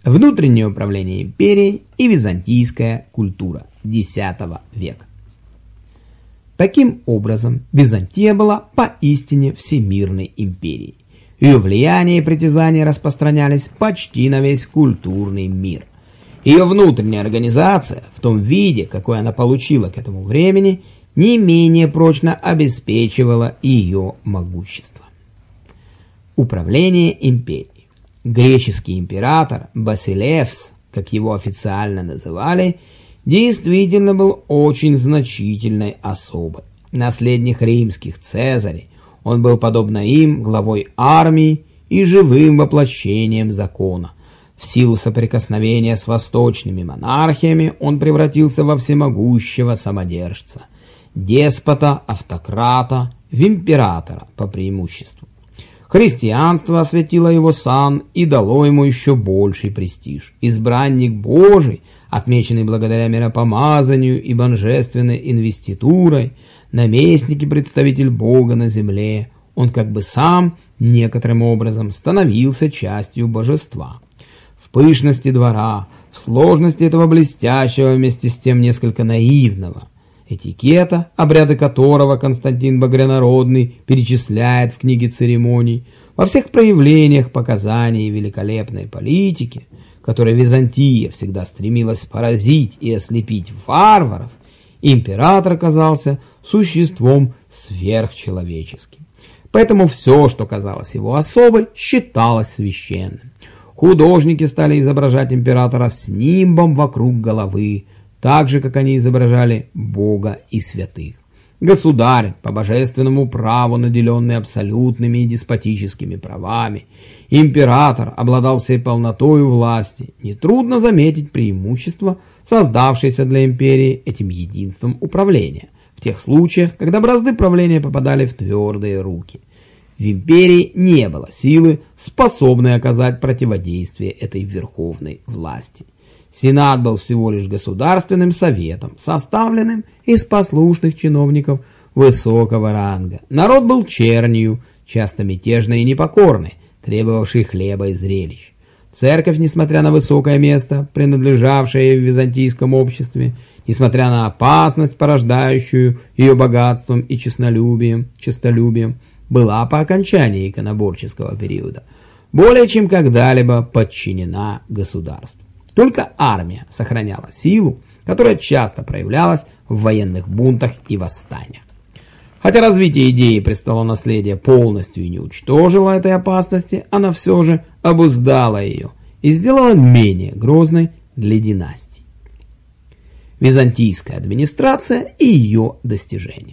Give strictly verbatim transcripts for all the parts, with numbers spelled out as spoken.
внутреннее управление империей и византийская культура десятого века. Таким образом, Византия была поистине всемирной империей. Ее влияние и притязания распространялись почти на весь культурный мир. Ее внутренняя организация, в том виде, какой она получила к этому времени, не менее прочно обеспечивала ее могущество. Управление империей. Греческий император Басилевс, как его официально называли, действительно был очень значительной особой. Наследник римских Цезарей, он был, подобно им, главой армии и живым воплощением закона. В силу соприкосновения с восточными монархиями он превратился во всемогущего самодержца, деспота, автократа, в императора по преимуществу. Христианство осветило его сан и дало ему еще больший престиж. Избранник Божий, отмеченный благодаря миропомазанию и божественной инвеститурой, наместник и представитель Бога на земле, он как бы сам некоторым образом становился частью божества. В пышности двора, в сложности этого блестящего, вместе с тем несколько наивного этикета, обряды которого Константин Багрянародный перечисляет в книге церемоний, во всех проявлениях показаний великолепной политики, которой Византия всегда стремилась поразить и ослепить варваров, император казался существом сверхчеловеческим. Поэтому все, что казалось его особой, считалось священным. Художники стали изображать императора с нимбом вокруг головы, так же, как они изображали Бога и святых. Государь, по божественному праву наделенный абсолютными и деспотическими правами, император обладал всей полнотою власти. Нетрудно заметить преимущество, создавшееся для империи этим единством управления, в тех случаях, когда бразды правления попадали в твердые руки. В империи не было силы, способной оказать противодействие этой верховной власти. Сенат был всего лишь государственным советом, составленным из послушных чиновников высокого ранга. Народ был чернью, часто мятежной и непокорной, требовавшей хлеба и зрелищ. Церковь, несмотря на высокое место, принадлежавшее ей в византийском обществе, несмотря на опасность, порождающую ее богатством и честолюбием, честолюбием, была по окончании иконоборческого периода более чем когда-либо подчинена государству. Только армия сохраняла силу, которая часто проявлялась в военных бунтах и восстаниях. Хотя развитие идеи престолонаследия полностью не уничтожило этой опасности, она все же обуздала ее и сделала менее грозной для династий. Византийская администрация и ее достижения.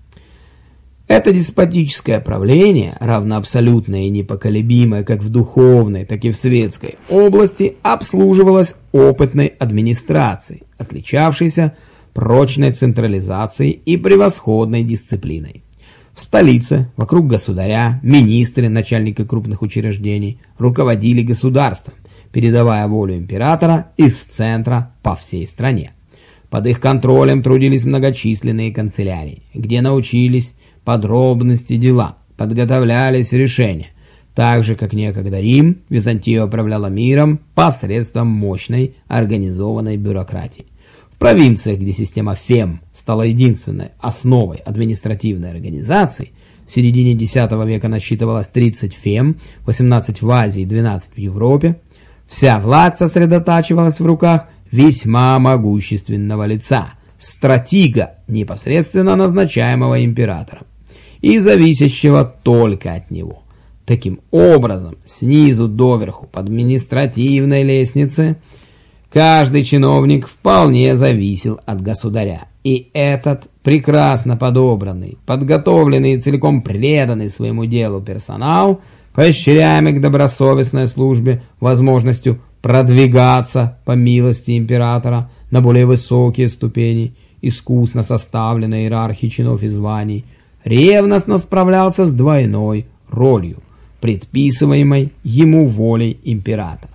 Это деспотическое правление, равно абсолютное и непоколебимое как в духовной, так и в светской области, обслуживалось опытной администрацией, отличавшейся прочной централизацией и превосходной дисциплиной. В столице, вокруг государя, министры, начальники крупных учреждений руководили государством, передавая волю императора из центра по всей стране. Под их контролем трудились многочисленные канцелярии, где научились подробности дела, подготовлялись решения. Так же, как некогда Рим, Византия управляла миром посредством мощной организованной бюрократии. В провинциях, где система фем стала единственной основой административной организации, в середине десятого века насчитывалось тридцать фем, восемнадцать в Азии, двенадцать в Европе, вся власть сосредотачивалась в руках весьма могущественного лица, стратега, непосредственно назначаемого императором и зависящего только от него. Таким образом, снизу доверху по административной лестнице каждый чиновник вполне зависел от государя, и этот прекрасно подобранный, подготовленный и целиком преданный своему делу персонал, поощряемый к добросовестной службе возможностью продвигаться по милости императора на более высокие ступени искусно составленной иерархии чинов и званий, ревностно справлялся с двойной ролью, предписываемой ему волей императора.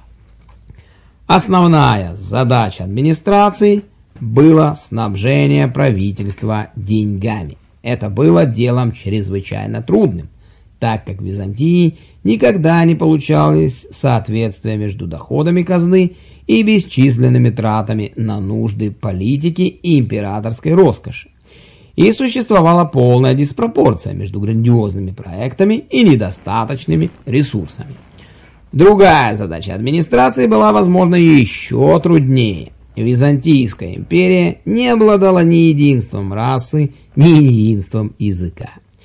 Основная задача администрации было снабжение правительства деньгами. Это было делом чрезвычайно трудным, так как в Византии никогда не получалось соответствия между доходами казны и бесчисленными тратами на нужды политики и императорской роскоши. И существовала полная диспропорция между грандиозными проектами и недостаточными ресурсами. Другая задача администрации была, возможно, еще труднее. Византийская империя не обладала ни единством расы, ни единством языка.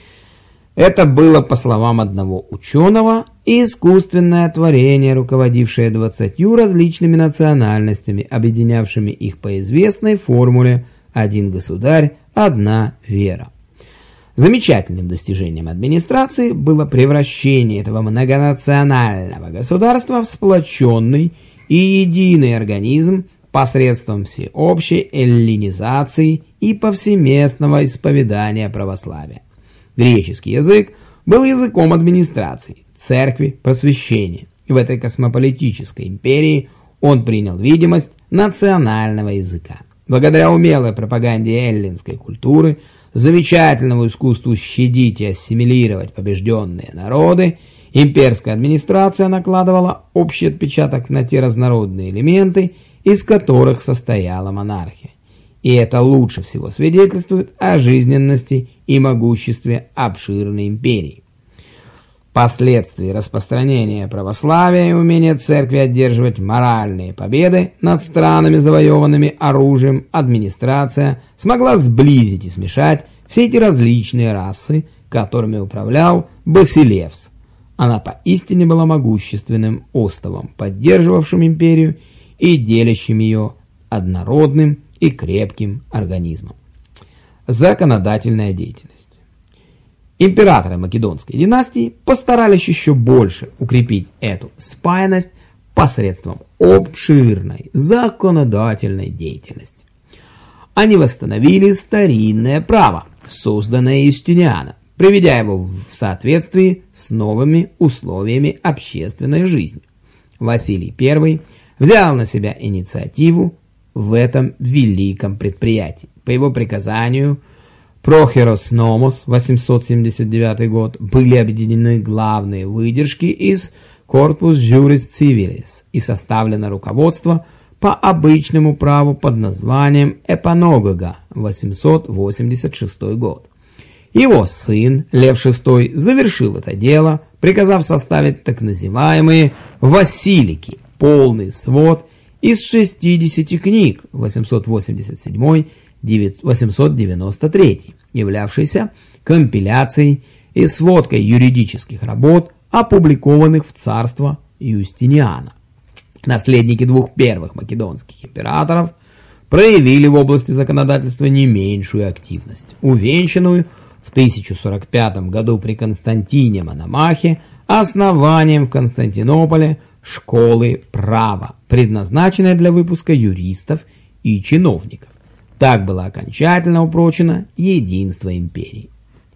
Это было, по словам одного ученого, искусственное творение, руководившее двадцатью различными национальностями, объединявшими их по известной формуле «один государь, одна вера». Замечательным достижением администрации было превращение этого многонационального государства в сплоченный и единый организм посредством всеобщей эллинизации и повсеместного исповедания православия. Греческий язык был языком администрации, церкви, просвещения, и в этой космополитической империи он принял видимость национального языка. Благодаря умелой пропаганде эллинской культуры, замечательному искусству щадить и ассимилировать побежденные народы, имперская администрация накладывала общий отпечаток на те разнородные элементы, из которых состояла монархия. И это лучше всего свидетельствует о жизненности и могуществе обширной империи. Впоследствии распространения православия и умения церкви одерживать моральные победы над странами, завоеванными оружием, администрация смогла сблизить и смешать все эти различные расы, которыми управлял Басилевс. Она поистине была могущественным остовом, поддерживавшим империю и делящим ее однородным и крепким организмом. Законодательная деятельность. Императоры Македонской династии постарались еще больше укрепить эту спаянность посредством обширной законодательной деятельности. Они восстановили старинное право, созданное Юстинианом, приведя его в соответствии с новыми условиями общественной жизни. Василий Первый взял на себя инициативу в этом великом предприятии. По его приказанию Прохерос Номос, восемьсот семьдесят девятый год, были объединены главные выдержки из Corpus Juris Civilis и составлено руководство по обычному праву под названием Эпаногога, восемьсот восемьдесят шестой год. Его сын Лев шестой завершил это дело, приказав составить так называемые «Василики», полный свод из шестидесяти книг, восемьсот восемьдесят седьмой — восемьсот девяносто третий, являвшийся компиляцией и сводкой юридических работ, опубликованных в царство Юстиниана. Наследники двух первых македонских императоров проявили в области законодательства не меньшую активность, увенчанную в тысяча сорок пятом году при Константине Мономахе основанием в Константинополе школы права, предназначенной для выпуска юристов и чиновников. Так было окончательно упрочено единство империи.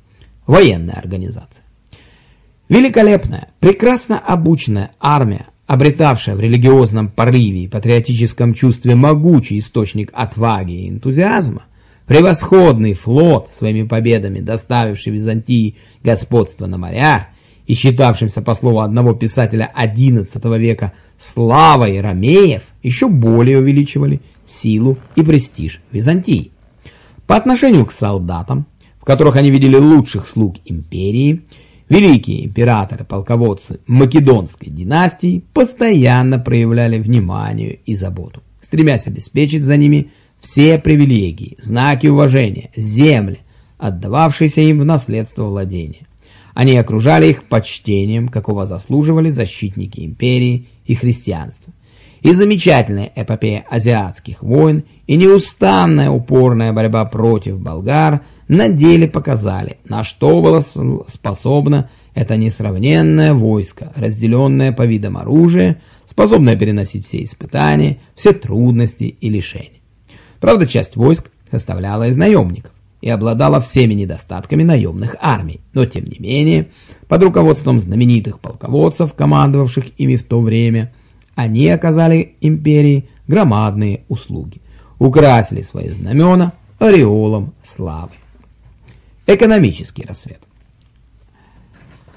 Военная организация. Великолепная, прекрасно обученная армия, обретавшая в религиозном порыве и патриотическом чувстве могучий источник отваги и энтузиазма, превосходный флот, своими победами доставивший Византии господство на морях и считавшимся, по слову одного писателя одиннадцатого века, славой ромеев, еще более увеличивали силу и престиж Византии. По отношению к солдатам, в которых они видели лучших слуг империи, великие императоры-полководцы Македонской династии постоянно проявляли внимание и заботу, стремясь обеспечить за ними все привилегии, знаки уважения, земли, отдававшиеся им в наследство владения. Они окружали их почтением, какого заслуживали защитники империи и христианства. И замечательная эпопея азиатских войн и неустанная упорная борьба против болгар на деле показали, на что было способно это несравненное войско, разделенное по видам оружия, способное переносить все испытания, все трудности и лишения. Правда, часть войск составляла из наемников и обладала всеми недостатками наемных армий, но тем не менее, под руководством знаменитых полководцев, командовавших ими в то время, они оказали империи громадные услуги, украсили свои знамена ореолом славы. Экономический рассвет.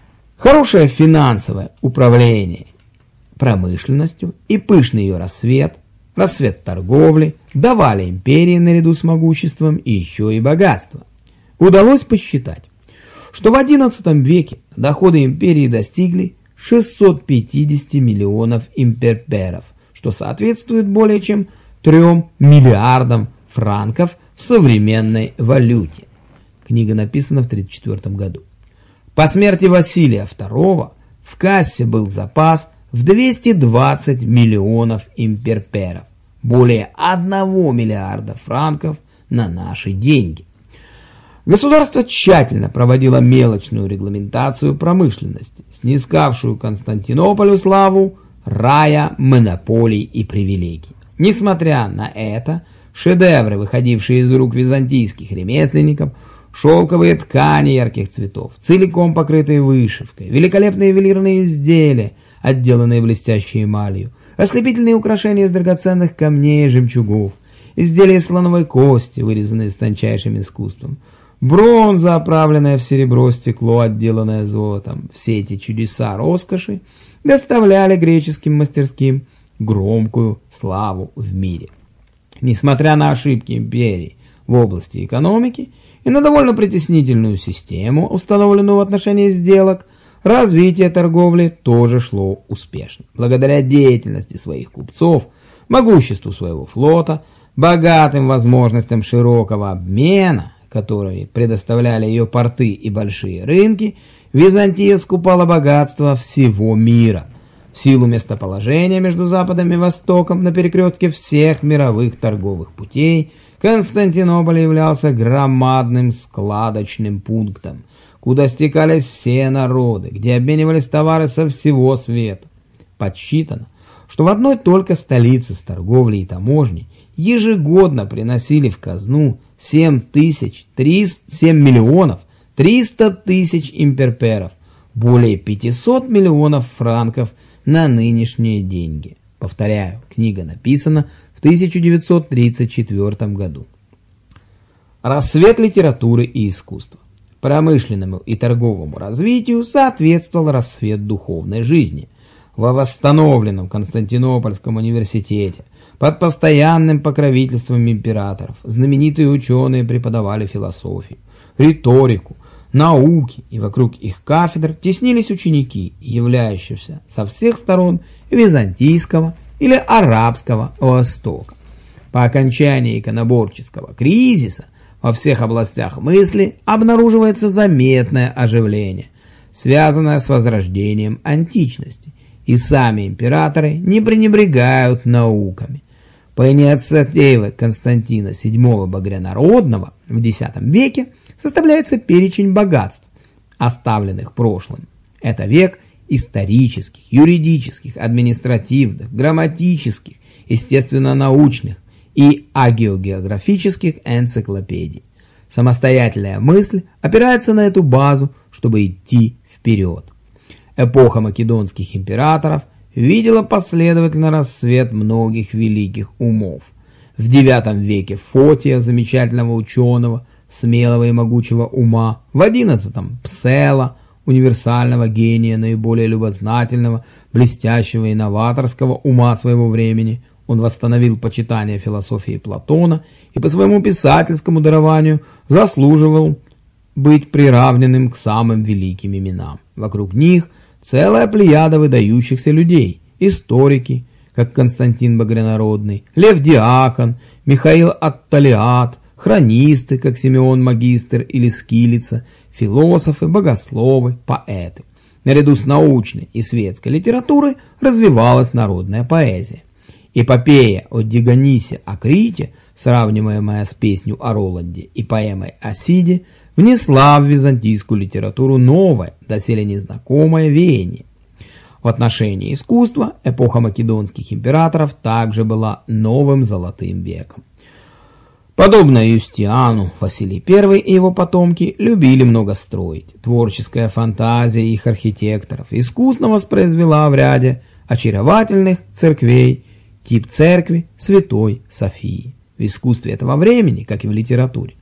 Хорошее финансовое управление промышленностью и пышный ее рассвет, рассвет торговли давали империи наряду с могуществом и еще и богатство. Удалось посчитать, что в одиннадцатом веке доходы империи достигли шестьсот пятьдесят миллионов имперперов, что соответствует более чем трем миллиардам франков в современной валюте. Книга написана в тысяча девятьсот тридцать четвёртом году. По смерти Василия второго в кассе был запас в двести двадцать миллионов имперперов, более одного миллиарда франков на наши деньги. Государство тщательно проводило мелочную регламентацию промышленности, снискавшую Константинополю славу рая монополий и привилегий. Несмотря на это, шедевры, выходившие из рук византийских ремесленников, шелковые ткани ярких цветов, целиком покрытые вышивкой, великолепные ювелирные изделия, отделанные блестящей эмалью, ослепительные украшения из драгоценных камней и жемчугов, изделия из слоновой кости, вырезанные с тончайшим искусством, бронза, оправленная в серебро, стекло, отделанное золотом. Все эти чудеса роскоши доставляли греческим мастерским громкую славу в мире. Несмотря на ошибки империи в области экономики и на довольно притеснительную систему, установленную в отношении сделок, развитие торговли тоже шло успешно. Благодаря деятельности своих купцов, могуществу своего флота, богатым возможностям широкого обмена, которые предоставляли ее порты и большие рынки, Византия скупала богатство всего мира. В силу местоположения между Западом и Востоком на перекрестке всех мировых торговых путей Константинополь являлся громадным складочным пунктом, куда стекались все народы, где обменивались товары со всего света. Подсчитано, что в одной только столице с торговлей и таможней ежегодно приносили в казну семь тысяч триста, семь миллионов триста тысяч имперперов, более пятисот миллионов франков на нынешние деньги. Повторяю, книга написана в тысяча девятьсот тридцать четвёртом году. Рассвет литературы и искусства. Промышленному и торговому развитию соответствовал рассвет духовной жизни. Во восстановленном Константинопольском университете под постоянным покровительством императоров знаменитые ученые преподавали философию, риторику, науки, и вокруг их кафедр теснились ученики, являющиеся со всех сторон византийского или арабского Востока. По окончании иконоборческого кризиса во всех областях мысли обнаруживается заметное оживление, связанное с возрождением античности, и сами императоры не пренебрегают науками. По инициативе Константина седьмого Багрянародного в десятом веке составляется перечень богатств, оставленных прошлым. Это век исторических, юридических, административных, грамматических, естественно-научных и агеогеографических энциклопедий. Самостоятельная мысль опирается на эту базу, чтобы идти вперед. Эпоха македонских императоров видела последовательно расцвет многих великих умов. В девятом веке Фотия, замечательного ученого, смелого и могучего ума, в одиннадцатом Псела, универсального гения, наиболее любознательного, блестящего и новаторского ума своего времени. Он восстановил почитание философии Платона и по своему писательскому дарованию заслуживал быть приравненным к самым великим именам. Вокруг них целая плеяда выдающихся людей, историки, как Константин Багрянародный, Лев Диакон, Михаил Атталиат, хронисты, как Симеон Магистр или Скилица, философы, богословы, поэты. Наряду с научной и светской литературой развивалась народная поэзия. Эпопея о Дионисе о Крите, сравниваемая с песней о Роланде и поэмой о Сиде, внесла в византийскую литературу новое, доселе незнакомое веяние. В отношении искусства эпоха македонских императоров также была новым золотым веком. Подобно Юстиану, Василий Первый и его потомки любили много строить. Творческая фантазия их архитекторов искусно воспроизвела в ряде очаровательных церквей тип церкви Святой Софии. В искусстве этого времени, как и в литературе,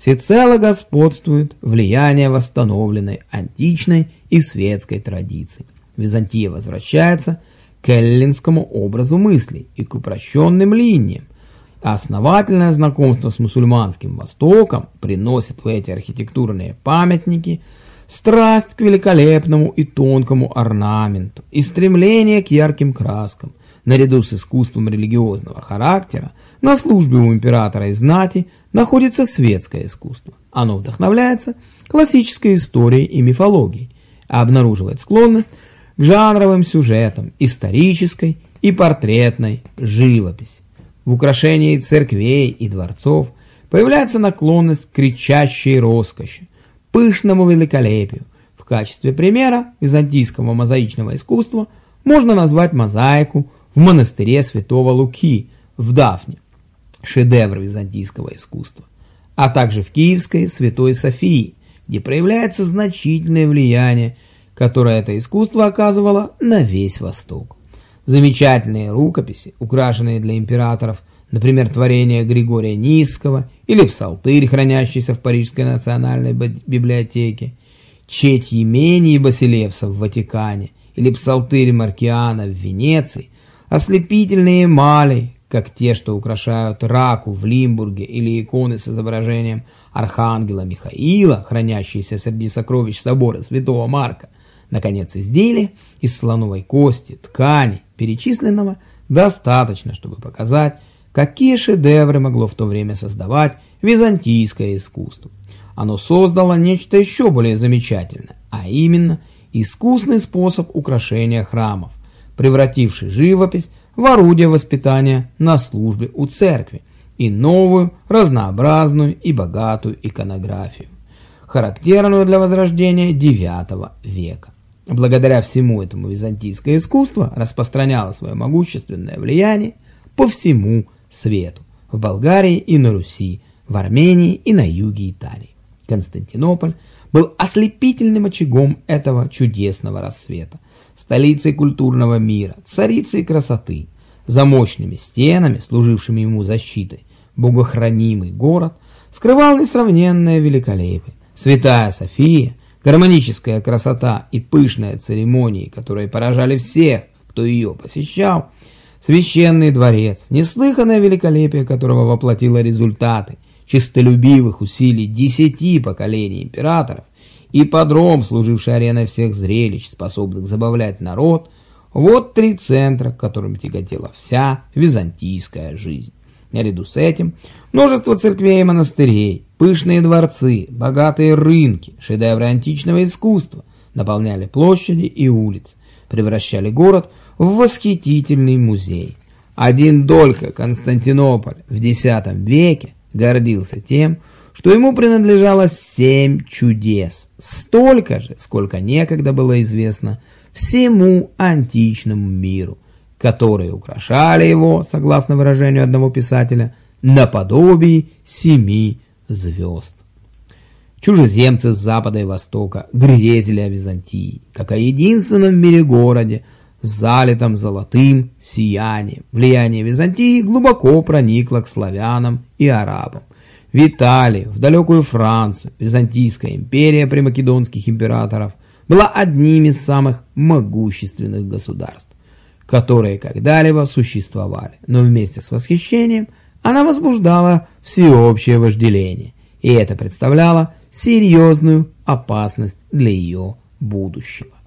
всецело господствует влияние восстановленной античной и светской традиции. Византия возвращается к эллинскому образу мыслей и к упрощенным линиям, а основательное знакомство с мусульманским Востоком приносит в эти архитектурные памятники страсть к великолепному и тонкому орнаменту и стремление к ярким краскам. Наряду с искусством религиозного характера на службе у императора и знати находится светское искусство. Оно вдохновляется классической историей и мифологией, а обнаруживает склонность к жанровым сюжетам, исторической и портретной живописи. В украшении церквей и дворцов появляется наклонность к кричащей роскоши, пышному великолепию. В качестве примера византийского мозаичного искусства можно назвать мозаику в монастыре святого Луки в Дафне, шедевр византийского искусства, а также в Киевской Святой Софии, где проявляется значительное влияние, которое это искусство оказывало на весь Восток. Замечательные рукописи, украшенные для императоров, например, творения Григория Нисского или псалтырь, хранящийся в Парижской национальной библиотеке, четь Емении Басилевса в Ватикане или псалтырь Маркиана в Венеции, ослепительные эмали, как те, что украшают Раку в Лимбурге, или иконы с изображением архангела Михаила, хранящиеся среди сокровищ собора Святого Марка. Наконец, изделия из слоновой кости, ткани, перечисленного достаточно, чтобы показать, какие шедевры могло в то время создавать византийское искусство. Оно создало нечто еще более замечательное, а именно искусный способ украшения храмов, превративший живопись в орудие воспитания на службе у церкви и новую, разнообразную и богатую иконографию, характерную для Возрождения девятого века. Благодаря всему этому византийское искусство распространяло свое могущественное влияние по всему свету, в Болгарии и на Руси, в Армении и на юге Италии. Константинополь был ослепительным очагом этого чудесного рассвета, столицей культурного мира, царицей красоты. За мощными стенами, служившими ему защитой, богохранимый город скрывал несравненное великолепие. Святая София, гармоническая красота и пышные церемонии, которые поражали всех, кто ее посещал, священный дворец, неслыханное великолепие которого воплотило результаты честолюбивых усилий десяти поколений императоров, ипподром, служивший ареной всех зрелищ, способных забавлять народ, вот три центра, к которым тяготела вся византийская жизнь. Наряду с этим множество церквей и монастырей, пышные дворцы, богатые рынки, шедевры античного искусства наполняли площади и улицы, превращали город в восхитительный музей. Один только Константинополь в десятом веке гордился тем, что ему принадлежало семь чудес, столько же, сколько некогда было известно всему античному миру, которые украшали его, согласно выражению одного писателя, наподобие семи звезд. Чужеземцы с запада и востока грезили о Византии, как о единственном в мире городе, залитом золотым сиянием. Влияние Византии глубоко проникло к славянам и арабам. В Италии, в далекую Францию, Византийская империя при македонских императоров была одним из самых могущественных государств, которые когда-либо существовали, но вместе с восхищением она возбуждала всеобщее вожделение, и это представляло серьезную опасность для ее будущего.